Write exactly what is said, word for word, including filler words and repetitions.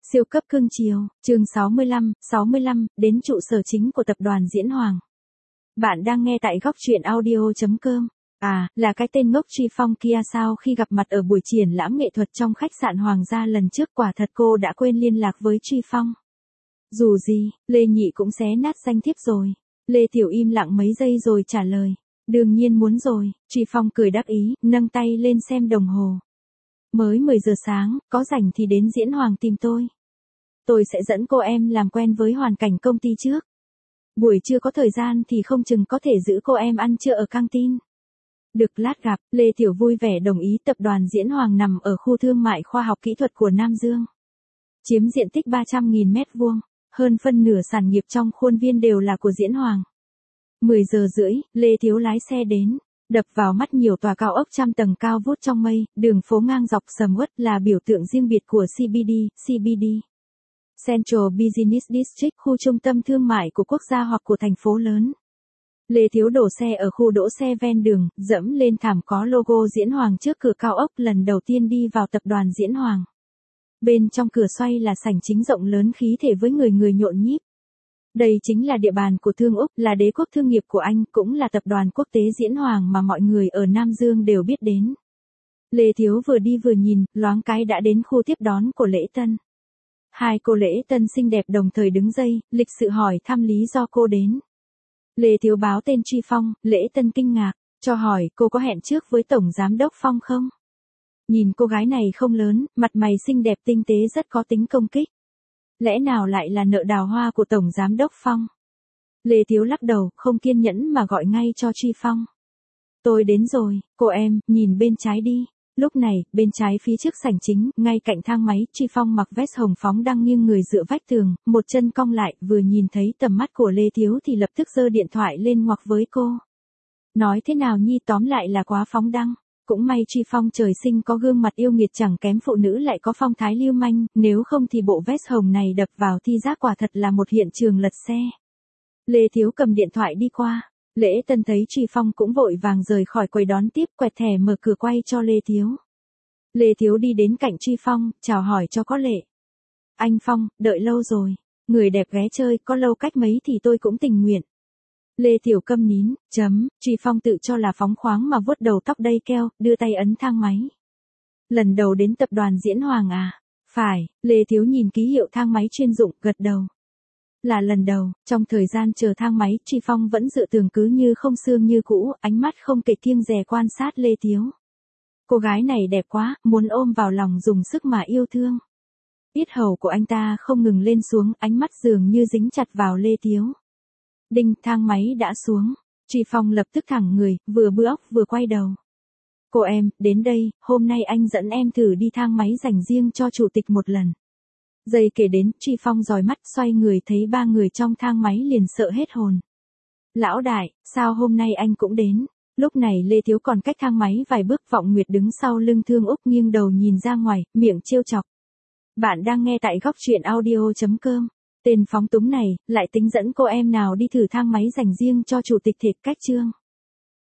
Siêu cấp cương chiều, chương sáu mươi lăm, sáu mươi lăm, đến trụ sở chính của tập đoàn Diễn Hoàng. Bạn đang nghe tại góc truyện audio chấm com. À, là cái tên ngốc Tri Phong kia sao? Khi gặp mặt ở buổi triển lãm nghệ thuật trong khách sạn Hoàng gia lần trước, quả thật cô đã quên liên lạc với Tri Phong. Dù gì, Lê Nhị cũng xé nát danh thiếp rồi. Lê Tiểu im lặng mấy giây rồi trả lời. Đương nhiên muốn rồi. Tri Phong cười đắc ý, nâng tay lên xem đồng hồ. Mới mười giờ sáng, có rảnh thì đến Diễn Hoàng tìm tôi. Tôi sẽ dẫn cô em làm quen với hoàn cảnh công ty trước. Buổi trưa có thời gian thì không chừng có thể giữ cô em ăn trưa ở căng tin. Được lát gặp, Lê Tiểu vui vẻ đồng ý. Tập đoàn Diễn Hoàng nằm ở khu thương mại khoa học kỹ thuật của Nam Dương. Chiếm diện tích ba trăm nghìn mét vuông, hơn phân nửa sản nghiệp trong khuôn viên đều là của Diễn Hoàng. mười giờ rưỡi, Lê Thiếu lái xe đến. Đập vào mắt nhiều tòa cao ốc trăm tầng cao vút trong mây, đường phố ngang dọc sầm uất là biểu tượng riêng biệt của xê bê đê, xê bê đê. Central Business District, khu trung tâm thương mại của quốc gia hoặc của thành phố lớn. Lê Thiếu đổ xe ở khu đỗ xe ven đường, dẫm lên thảm có logo Diễn Hoàng trước cửa cao ốc, lần đầu tiên đi vào tập đoàn Diễn Hoàng. Bên trong cửa xoay là sảnh chính rộng lớn khí thể với người người nhộn nhịp. Đây chính là địa bàn của Thương Úc, là đế quốc thương nghiệp của Anh, cũng là tập đoàn quốc tế Diễn Hoàng mà mọi người ở Nam Dương đều biết đến. Lê Thiếu vừa đi vừa nhìn, loáng cái đã đến khu tiếp đón của lễ tân. Hai cô lễ tân xinh đẹp đồng thời đứng dây, lịch sự hỏi thăm lý do cô đến. Lê Thiếu báo tên Tri Phong, lễ tân kinh ngạc, cho hỏi cô có hẹn trước với Tổng Giám đốc Phong không? Nhìn cô gái này không lớn, mặt mày xinh đẹp tinh tế rất có tính công kích. Lẽ nào lại là nợ đào hoa của Tổng Giám đốc Phong? Lê Thiếu lắc đầu, không kiên nhẫn mà gọi ngay cho Tri Phong. Tôi đến rồi, cô em, nhìn bên trái đi. Lúc này, bên trái phía trước sảnh chính, ngay cạnh thang máy, Tri Phong mặc vest hồng phóng đang nghiêng người dựa vách tường, một chân cong lại, vừa nhìn thấy tầm mắt của Lê Thiếu thì lập tức giơ điện thoại lên ngoặc với cô. Nói thế nào nhi, tóm lại là quá phóng đăng. Cũng may Tri Phong trời sinh có gương mặt yêu nghiệt, chẳng kém phụ nữ lại có phong thái lưu manh, nếu không thì bộ vest hồng này đập vào thi giác quả thật là một hiện trường lật xe. Lê Thiếu cầm điện thoại đi qua. Lễ tân thấy Tri Phong cũng vội vàng rời khỏi quầy đón tiếp, quẹt thẻ mở cửa quay cho Lê Thiếu. Lê Thiếu đi đến cạnh Tri Phong, chào hỏi cho có lệ. Anh Phong, đợi lâu rồi. Người đẹp ghé chơi, có lâu cách mấy thì tôi cũng tình nguyện. Lê Tiểu câm nín, chấm, Tri Phong tự cho là phóng khoáng mà vuốt đầu tóc đay keo, đưa tay ấn thang máy. Lần đầu đến tập đoàn Diễn Hoàng à? Phải, Lê Thiếu nhìn ký hiệu thang máy chuyên dụng, gật đầu. Là lần đầu. Trong thời gian chờ thang máy, Tri Phong vẫn dựa tường cứ như không xương như cũ, ánh mắt không kể kiêng dè quan sát Lê Thiếu. Cô gái này đẹp quá, muốn ôm vào lòng dùng sức mà yêu thương. Yết hầu của anh ta không ngừng lên xuống, ánh mắt dường như dính chặt vào Lê Thiếu. Đinh, thang máy đã xuống. Tri Phong lập tức thẳng người, vừa bưa óc vừa quay đầu. Cô em, đến đây, hôm nay anh dẫn em thử đi thang máy dành riêng cho chủ tịch một lần. Giây kể đến, Tri Phong dòi mắt xoay người thấy ba người trong thang máy liền sợ hết hồn. Lão đại, sao hôm nay anh cũng đến? Lúc này Lê Thiếu còn cách thang máy vài bước, Vọng Nguyệt đứng sau lưng Thương Úc nghiêng đầu nhìn ra ngoài, miệng trêu chọc. Bạn đang nghe tại góc truyện audio chấm com. Tên phóng túng này, lại tính dẫn cô em nào đi thử thang máy dành riêng cho chủ tịch thiệt cách chương.